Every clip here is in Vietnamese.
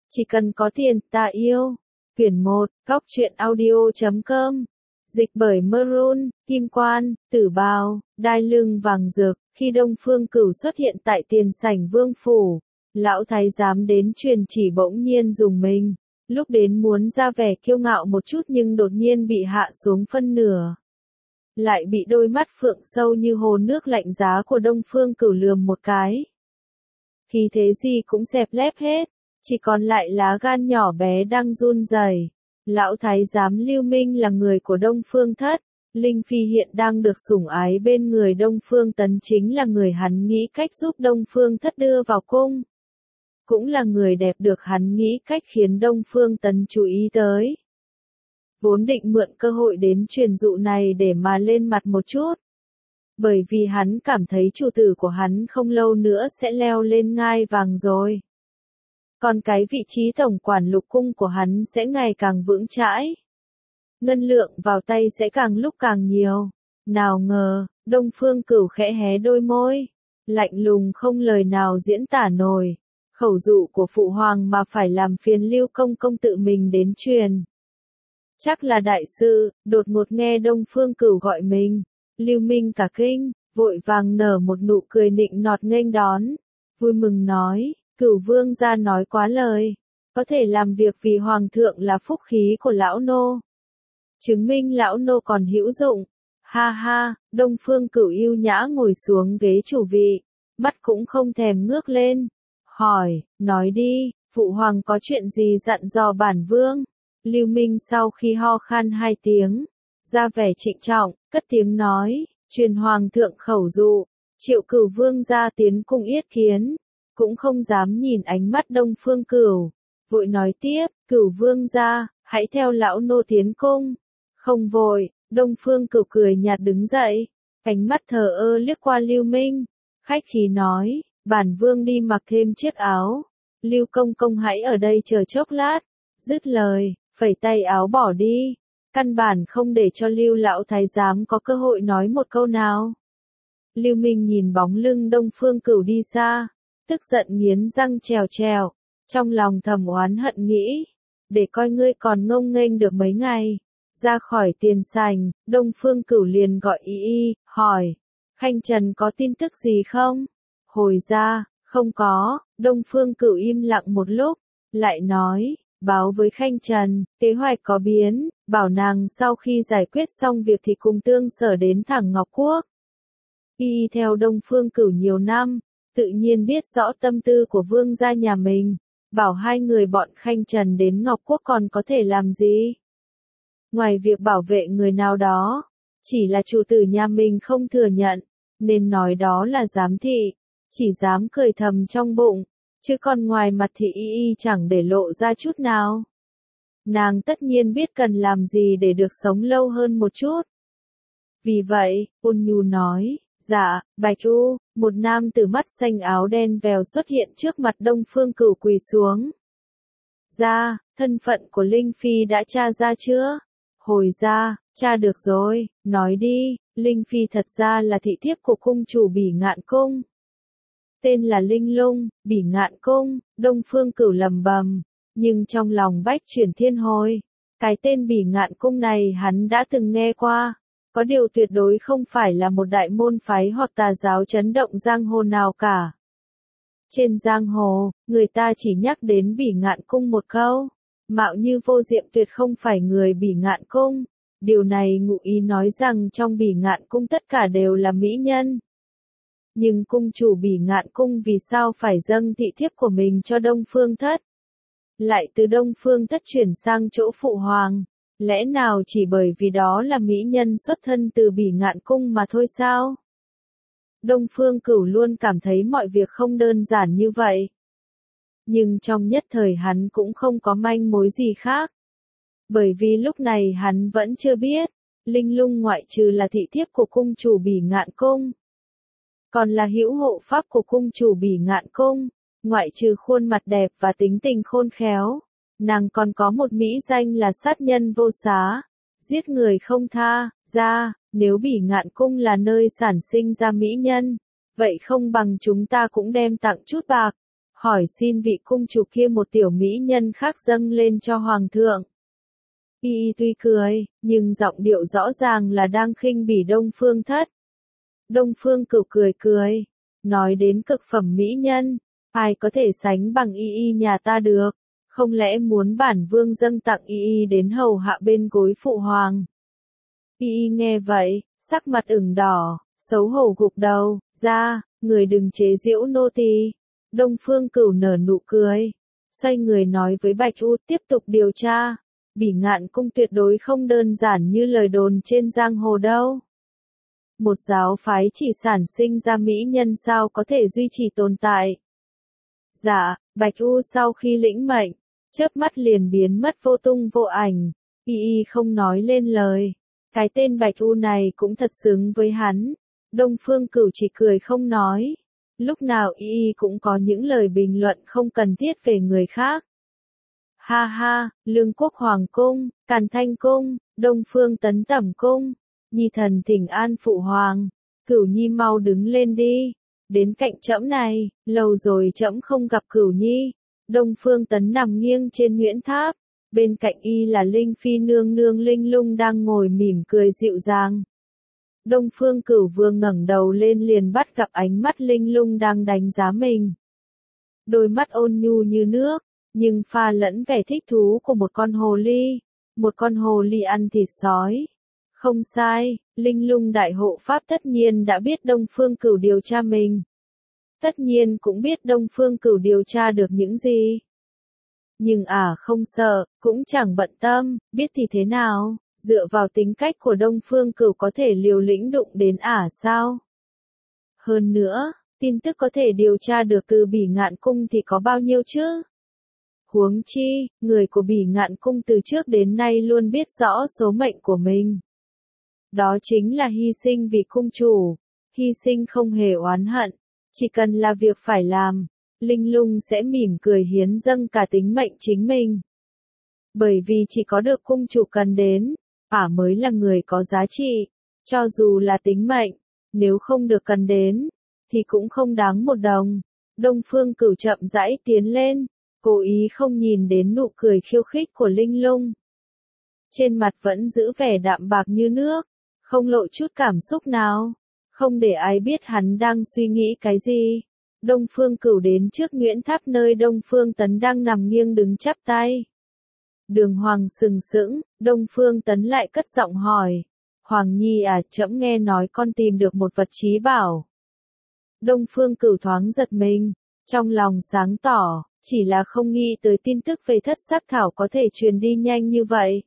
Chỉ cần có tiền, ta yêu. Quyển 1, Góc truyện audio.com. Dịch bởi Maroon, Kim Quan, Tử Bào, Đai Lưng Vàng Rực. Khi Đông Phương Cửu xuất hiện tại tiền sảnh vương phủ, lão thái giám đến truyền chỉ bỗng nhiên dùng mình. Lúc đến muốn ra vẻ kiêu ngạo một chút nhưng đột nhiên bị hạ xuống phân nửa. Lại bị đôi mắt phượng sâu như hồ nước lạnh giá của Đông Phương Cửu lườm một cái. Khi thế gì cũng dẹp lép hết, chỉ còn lại lá gan nhỏ bé đang run rẩy. Lão thái giám Lưu Minh là người của Đông Phương Thất, Linh Phi hiện đang được sủng ái bên người Đông Phương Tấn, chính là người hắn nghĩ cách giúp Đông Phương Thất đưa vào cung. Cũng là người đẹp được hắn nghĩ cách khiến Đông Phương Tấn chú ý tới. Vốn định mượn cơ hội đến truyền dụ này để mà lên mặt một chút. Bởi vì hắn cảm thấy chủ tử của hắn không lâu nữa sẽ leo lên ngai vàng rồi. Còn cái vị trí tổng quản lục cung của hắn sẽ ngày càng vững chãi. Ngân lượng vào tay sẽ càng lúc càng nhiều. Nào ngờ, Đông Phương Cửu khẽ hé đôi môi. Lạnh lùng không lời nào diễn tả nổi. Khẩu dụ của phụ hoàng mà phải làm phiền Lưu công công tự mình đến truyền. Chắc là đại sự, đột ngột nghe Đông Phương Cửu gọi mình. Lưu Minh cả kinh, vội vàng nở một nụ cười nịnh nọt nghênh đón. Vui mừng nói, Cửu vương gia nói quá lời. Có thể làm việc vì hoàng thượng là phúc khí của lão nô. Chứng minh lão nô còn hữu dụng. Ha ha, Đông Phương Cửu yêu nhã ngồi xuống ghế chủ vị. Mắt cũng không thèm ngước lên. Hỏi, nói đi, phụ hoàng có chuyện gì dặn dò bản vương? Lưu Minh sau khi ho khan 2 tiếng, ra vẻ trịnh trọng, cất tiếng nói, truyền hoàng thượng khẩu dụ, Triệu Cửu vương gia tiến cung yết kiến, cũng không dám nhìn ánh mắt Đông Phương Cửu, vội nói tiếp, Cửu vương gia, hãy theo lão nô tiến cung. Không vội, Đông Phương Cửu cười nhạt đứng dậy, ánh mắt thờ ơ liếc qua Lưu Minh, khách khí nói, bản vương đi mặc thêm chiếc áo, Lưu công công hãy ở đây chờ chốc lát. Dứt lời, phẩy tay áo bỏ đi, căn bản không để cho Lưu lão thái giám có cơ hội nói một câu nào. Lưu Minh nhìn bóng lưng Đông Phương Cửu đi xa, tức giận nghiến răng trèo trèo, trong lòng thầm oán hận nghĩ, để coi ngươi còn ngông nghênh được mấy ngày. Ra khỏi tiền sảnh, Đông Phương Cửu liền gọi y, hỏi, Khanh Trần có tin tức gì không? Hồi ra, không có. Đông Phương Cửu im lặng một lúc, lại nói, báo với Khanh Trần, kế hoạch có biến, bảo nàng sau khi giải quyết xong việc thì cùng Tương Sở đến thẳng Ngọc Quốc. Y theo Đông Phương Cửu nhiều năm, tự nhiên biết rõ tâm tư của vương gia nhà mình, bảo hai người bọn Khanh Trần đến Ngọc Quốc còn có thể làm gì? Ngoài việc bảo vệ người nào đó, chỉ là chủ tử nhà mình không thừa nhận, nên nói đó là giám thị, chỉ dám cười thầm trong bụng, chứ còn ngoài mặt thì y chẳng để lộ ra chút nào. Nàng tất nhiên biết cần làm gì để được sống lâu hơn một chút. Vì vậy, ôn nhu nói, dạ, Bạch U, một nam tử mắt xanh áo đen vèo xuất hiện trước mặt Đông Phương Cửu quỳ xuống. Ra, thân phận của Linh Phi đã tra ra chưa? Hồi ra, tra được rồi, nói đi, Linh Phi thật ra là thị thiếp của cung chủ Bỉ Ngạn Cung. Tên là Linh Lung, Bỉ Ngạn Cung, Đông Phương Cửu lầm bầm, nhưng trong lòng bách chuyển thiên hồi. Cái tên Bỉ Ngạn Cung này hắn đã từng nghe qua, có điều tuyệt đối không phải là một đại môn phái hoặc tà giáo chấn động giang hồ nào cả. Trên giang hồ, người ta chỉ nhắc đến Bỉ Ngạn Cung một câu, mạo như Vô Diệm tuyệt không phải người Bỉ Ngạn Cung. Điều này ngụ ý nói rằng trong Bỉ Ngạn Cung tất cả đều là mỹ nhân. Nhưng cung chủ Bỉ Ngạn Cung vì sao phải dâng thị thiếp của mình cho Đông Phương Thất? Lại từ Đông Phương Thất chuyển sang chỗ phụ hoàng, lẽ nào chỉ bởi vì đó là mỹ nhân xuất thân từ Bỉ Ngạn Cung mà thôi sao? Đông Phương Cửu luôn cảm thấy mọi việc không đơn giản như vậy. Nhưng trong nhất thời hắn cũng không có manh mối gì khác. Bởi vì lúc này hắn vẫn chưa biết, Linh Lung ngoại trừ là thị thiếp của cung chủ Bỉ Ngạn Cung, còn là hữu hộ pháp của cung chủ Bỉ Ngạn Cung, ngoại trừ khuôn mặt đẹp và tính tình khôn khéo, nàng còn có một mỹ danh là sát nhân vô xá, giết người không tha. Ra, nếu Bỉ Ngạn Cung là nơi sản sinh ra mỹ nhân, vậy không bằng chúng ta cũng đem tặng chút bạc, hỏi xin vị cung chủ kia một tiểu mỹ nhân khác dâng lên cho hoàng thượng. Y tuy cười, nhưng giọng điệu rõ ràng là đang khinh bỉ Đông Phương Thất. Đông Phương Cửu cười cười, nói đến cực phẩm mỹ nhân, ai có thể sánh bằng Y nhà ta được, không lẽ muốn bản vương dâng tặng Y đến hầu hạ bên gối phụ hoàng. Y nghe vậy, sắc mặt ửng đỏ, xấu hổ gục đầu, ra, người đừng chế giễu nô tỳ. Đông Phương Cửu nở nụ cười, xoay người nói với Bạch U tiếp tục điều tra. Bỉ Ngạn Cung tuyệt đối không đơn giản như lời đồn trên giang hồ đâu. Một giáo phái chỉ sản sinh ra mỹ nhân sao có thể duy trì tồn tại. Dạ, Bạch U sau khi lĩnh mệnh, chớp mắt liền biến mất vô tung vô ảnh, Y không nói lên lời. Cái tên Bạch U này cũng thật xứng với hắn. Đông Phương Cửu chỉ cười không nói. Lúc nào Y cũng có những lời bình luận không cần thiết về người khác. Ha ha, Lương Quốc Hoàng Cung, Càn Thanh Cung, Đông Phương Tấn Tẩm Cung, Nhi thần thỉnh an phụ hoàng, Cửu Nhi mau đứng lên đi, đến cạnh trẫm này, lâu rồi trẫm không gặp Cửu Nhi. Đông Phương Tấn nằm nghiêng trên Nguyễn Tháp, bên cạnh Y là Linh Phi nương nương Linh Lung đang ngồi mỉm cười dịu dàng. Đông Phương Cửu vừa ngẩng đầu lên liền bắt gặp ánh mắt Linh Lung đang đánh giá mình. Đôi mắt ôn nhu như nước, nhưng pha lẫn vẻ thích thú của một con hồ ly. Một con hồ ly ăn thịt sói. Không sai, Linh Lung đại hộ pháp tất nhiên đã biết Đông Phương Cửu điều tra mình. Tất nhiên cũng biết Đông Phương Cửu điều tra được những gì. Nhưng không sợ, cũng chẳng bận tâm, biết thì thế nào, dựa vào tính cách của Đông Phương Cửu có thể liều lĩnh đụng đến sao? Hơn nữa, tin tức có thể điều tra được từ Bỉ Ngạn Cung thì có bao nhiêu chứ? Huống chi, người của Bỉ Ngạn Cung từ trước đến nay luôn biết rõ số mệnh của mình. Đó chính là hy sinh vì cung chủ, hy sinh không hề oán hận, chỉ cần là việc phải làm, Linh Lung sẽ mỉm cười hiến dâng cả tính mệnh chính mình. Bởi vì chỉ có được cung chủ cần đến, mới là người có giá trị, cho dù là tính mệnh, nếu không được cần đến, thì cũng không đáng một đồng. Đông Phương Cửu chậm rãi tiến lên, cố ý không nhìn đến nụ cười khiêu khích của Linh Lung. Trên mặt vẫn giữ vẻ đạm bạc như nước, không lộ chút cảm xúc nào, không để ai biết hắn đang suy nghĩ cái gì. Đông Phương Cửu đến trước Nguyễn Tháp nơi Đông Phương Tấn đang nằm nghiêng đứng chắp tay. Đường Hoàng sừng sững, Đông Phương Tấn lại cất giọng hỏi. Hoàng Nhi trẫm nghe nói con tìm được một vật chí bảo. Đông Phương Cửu thoáng giật mình, trong lòng sáng tỏ, chỉ là không nghĩ tới tin tức về thất sắc thảo có thể truyền đi nhanh như vậy.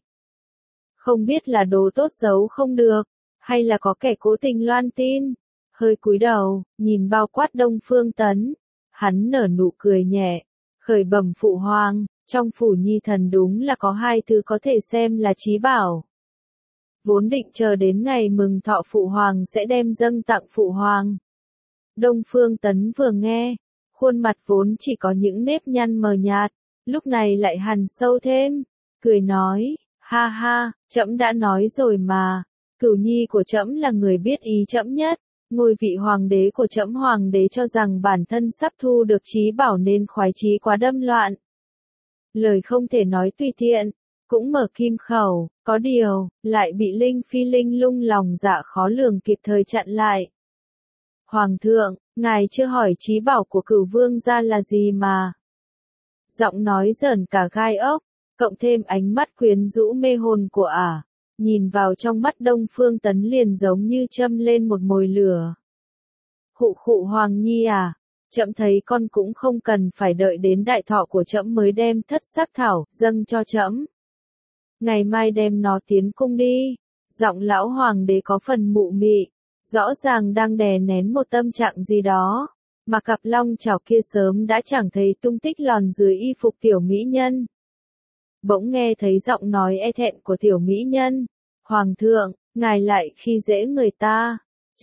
Không biết là đồ tốt giấu không được, hay là có kẻ cố tình loan tin. Hơi cúi đầu, nhìn bao quát Đông Phương Tấn, hắn nở nụ cười nhẹ, khởi bẩm phụ hoàng, trong phủ Nhi thần đúng là có hai thứ có thể xem là chí bảo. Vốn định chờ đến ngày mừng thọ phụ hoàng sẽ đem dâng tặng phụ hoàng. Đông Phương Tấn vừa nghe, khuôn mặt vốn chỉ có những nếp nhăn mờ nhạt, lúc này lại hằn sâu thêm, cười nói, ha ha, trẫm đã nói rồi mà, Cửu Nhi của trẫm là người biết ý trẫm nhất. Ngôi vị hoàng đế của trẫm hoàng đế cho rằng bản thân sắp thu được chí bảo nên khoái chí quá đâm loạn. Lời không thể nói tùy tiện, cũng mở kim khẩu, có điều, lại bị Linh Phi Linh Lung lòng dạ khó lường kịp thời chặn lại. Hoàng thượng, ngài chưa hỏi chí bảo của Cửu vương gia là gì mà. Giọng nói giởn cả gai ốc, cộng thêm ánh mắt quyến rũ mê hồn của nhìn vào trong mắt Đông Phương Tấn liền giống như châm lên một mồi lửa. Khụ khụ Hoàng Nhi trẫm thấy con cũng không cần phải đợi đến đại thọ của trẫm mới đem thất sắc thảo dâng cho trẫm. Ngày mai đem nó tiến cung đi. Giọng lão hoàng đế có phần mụ mị, rõ ràng đang đè nén một tâm trạng gì đó, mà cặp long chảo kia sớm đã chẳng thấy tung tích lòn dưới y phục tiểu mỹ nhân. Bỗng nghe thấy giọng nói e thẹn của tiểu mỹ nhân. Hoàng thượng, ngài lại khi dễ người ta.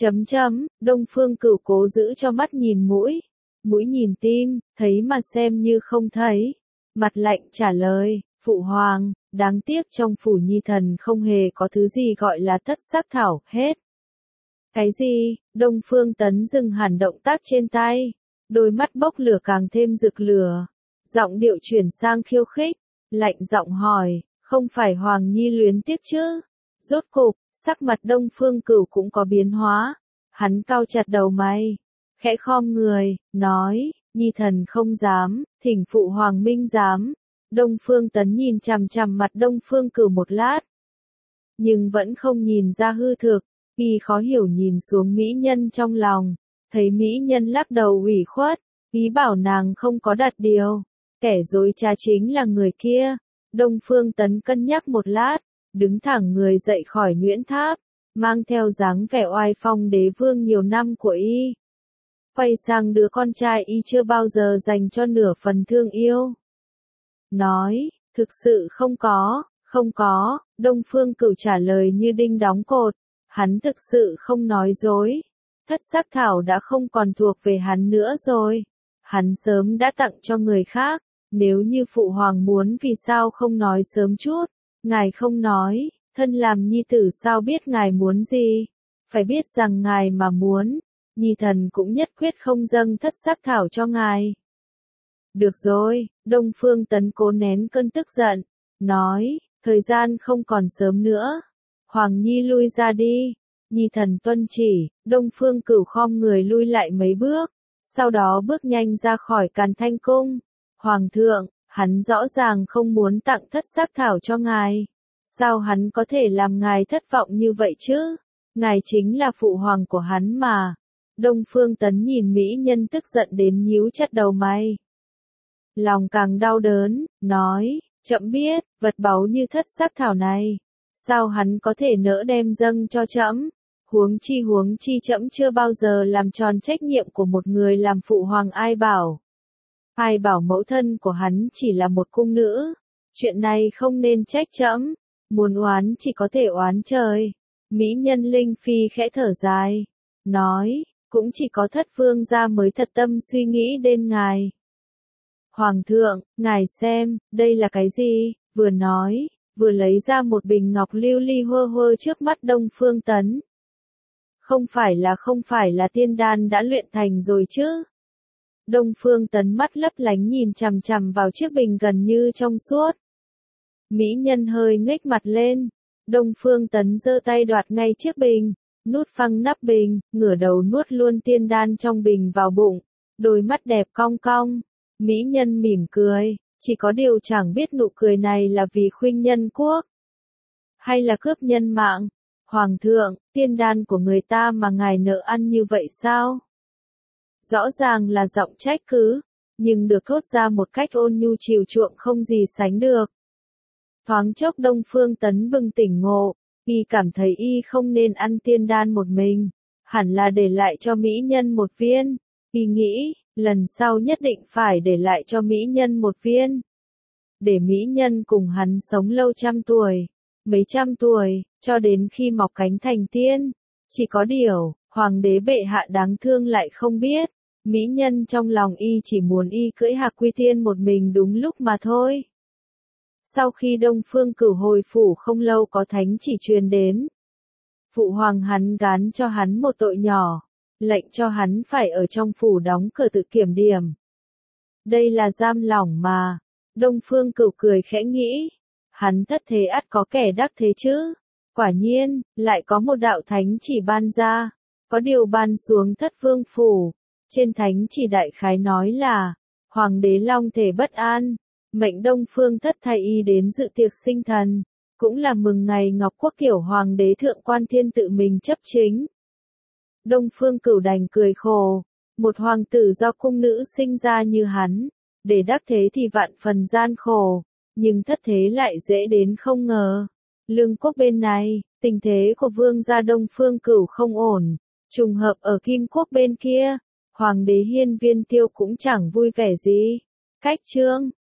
Đông Phương Cửu cố giữ cho mắt nhìn mũi, mũi nhìn tim, thấy mà xem như không thấy. Mặt lạnh trả lời, phụ hoàng, đáng tiếc trong phủ Nhi thần không hề có thứ gì gọi là thất sắc thảo hết. Cái gì? Đông Phương Tấn dừng hẳn động tác trên tay. đôi mắt bốc lửa càng thêm rực lửa, giọng điệu chuyển sang khiêu khích, lạnh giọng hỏi, không phải Hoàng Nhi luyến tiếc chứ? Rốt cục, sắc mặt Đông Phương Cửu cũng có biến hóa, hắn cau chặt đầu mày, khẽ khom người, nói, Nhi thần không dám, thỉnh phụ hoàng minh giám. Đông Phương Tấn nhìn chằm chằm mặt Đông Phương Cửu một lát, nhưng vẫn không nhìn ra hư thực, y khó hiểu nhìn xuống mỹ nhân trong lòng, thấy mỹ nhân lắc đầu ủy khuất, ý bảo nàng không có đặt điều, kẻ dối trá chính là người kia. Đông Phương Tấn cân nhắc một lát, đứng thẳng người dậy khỏi Nguyễn Tháp, mang theo dáng vẻ oai phong đế vương nhiều năm của y, quay sang đứa con trai y chưa bao giờ dành cho nửa phần thương yêu. Nói, thực sự không có, Đông Phương Cửu trả lời như đinh đóng cột, hắn thực sự không nói dối. Thất sắc thảo đã không còn thuộc về hắn nữa rồi, hắn sớm đã tặng cho người khác, nếu như phụ hoàng muốn vì sao không nói sớm chút, ngài không nói, thân làm nhi tử sao biết ngài muốn gì, phải biết rằng ngài mà muốn, nhi thần cũng nhất quyết không dâng thất sắc thảo cho ngài. Được rồi, Đông Phương Tấn cố nén cơn tức giận, nói, thời gian không còn sớm nữa, Hoàng Nhi lui ra đi. Nhi thần tuân chỉ. Đông Phương Cửu khom người lui lại mấy bước, sau đó bước nhanh ra khỏi Càn Thanh Cung. Hoàng thượng, hắn rõ ràng không muốn tặng thất sắc thảo cho ngài. Sao hắn có thể làm ngài thất vọng như vậy chứ? Ngài chính là phụ hoàng của hắn mà. Đông Phương Tấn nhìn mỹ nhân tức giận đến nhíu chặt đầu mày. Lòng càng đau đớn, nói, trẫm biết, vật báu như thất sắc thảo này, sao hắn có thể nỡ đem dâng cho trẫm? Huống chi trẫm chưa bao giờ làm tròn trách nhiệm của một người làm phụ hoàng. Ai bảo mẫu thân của hắn chỉ là một cung nữ, chuyện này không nên trách trẫm, muốn oán chỉ có thể oán trời. Mỹ nhân Linh Phi khẽ thở dài, nói, cũng chỉ có Thất vương gia mới thật tâm suy nghĩ đến ngài. Hoàng thượng, ngài xem, đây là cái gì? Vừa nói, vừa lấy ra một bình ngọc lưu ly hơ hơ trước mắt Đông Phương Tấn. Không phải là tiên đan đã luyện thành rồi chứ? Đông Phương Tấn mắt lấp lánh nhìn chằm chằm vào chiếc bình gần như trong suốt. Mỹ nhân hơi nhếch mặt lên. Đông Phương Tấn giơ tay đoạt ngay chiếc bình, nút phăng nắp bình, ngửa đầu nuốt luôn tiên đan trong bình vào bụng. Đôi mắt đẹp cong cong. Mỹ nhân mỉm cười, chỉ có điều chẳng biết nụ cười này là vì khuynh nhân quốc, hay là cướp nhân mạng. Hoàng thượng, tiên đan của người ta mà ngài nỡ ăn như vậy sao? Rõ ràng là giọng trách cứ, nhưng được thốt ra một cách ôn nhu chiều chuộng không gì sánh được. Thoáng chốc Đông Phương Tấn bừng tỉnh ngộ, y cảm thấy y không nên ăn tiên đan một mình, hẳn là để lại cho mỹ nhân một viên. Y nghĩ, lần sau nhất định phải để lại cho mỹ nhân một viên, để mỹ nhân cùng hắn sống lâu trăm tuổi, mấy trăm tuổi, cho đến khi mọc cánh thành tiên. Chỉ có điều, hoàng đế bệ hạ đáng thương lại không biết, mỹ nhân trong lòng y chỉ muốn y cưỡi Hạc Quy Tiên một mình đúng lúc mà thôi. Sau khi Đông Phương Cửu hồi phủ không lâu có thánh chỉ truyền đến. Phụ hoàng hắn gán cho hắn một tội nhỏ, lệnh cho hắn phải ở trong phủ đóng cửa tự kiểm điểm. Đây là giam lỏng mà. Đông Phương Cửu cười khẽ nghĩ, hắn thất thế ắt có kẻ đắc thế chứ. Quả nhiên, lại có một đạo thánh chỉ ban ra, có điều ban xuống Thất vương phủ. Trên thánh chỉ đại khái nói là, hoàng đế long thể bất an, mệnh Đông Phương Thất thay y đến dự tiệc sinh thần, cũng là mừng ngày Ngọc Quốc Kiểu hoàng đế thượng quan thiên tự mình chấp chính. Đông Phương Cửu đành cười khổ, một hoàng tử do cung nữ sinh ra như hắn, để đắc thế thì vạn phần gian khổ, nhưng thất thế lại dễ đến không ngờ. Lương quốc bên này, tình thế của vương gia Đông Phương Cửu không ổn, trùng hợp ở Kim quốc bên kia, hoàng đế Hiên Viên Tiêu cũng chẳng vui vẻ gì. Cách chương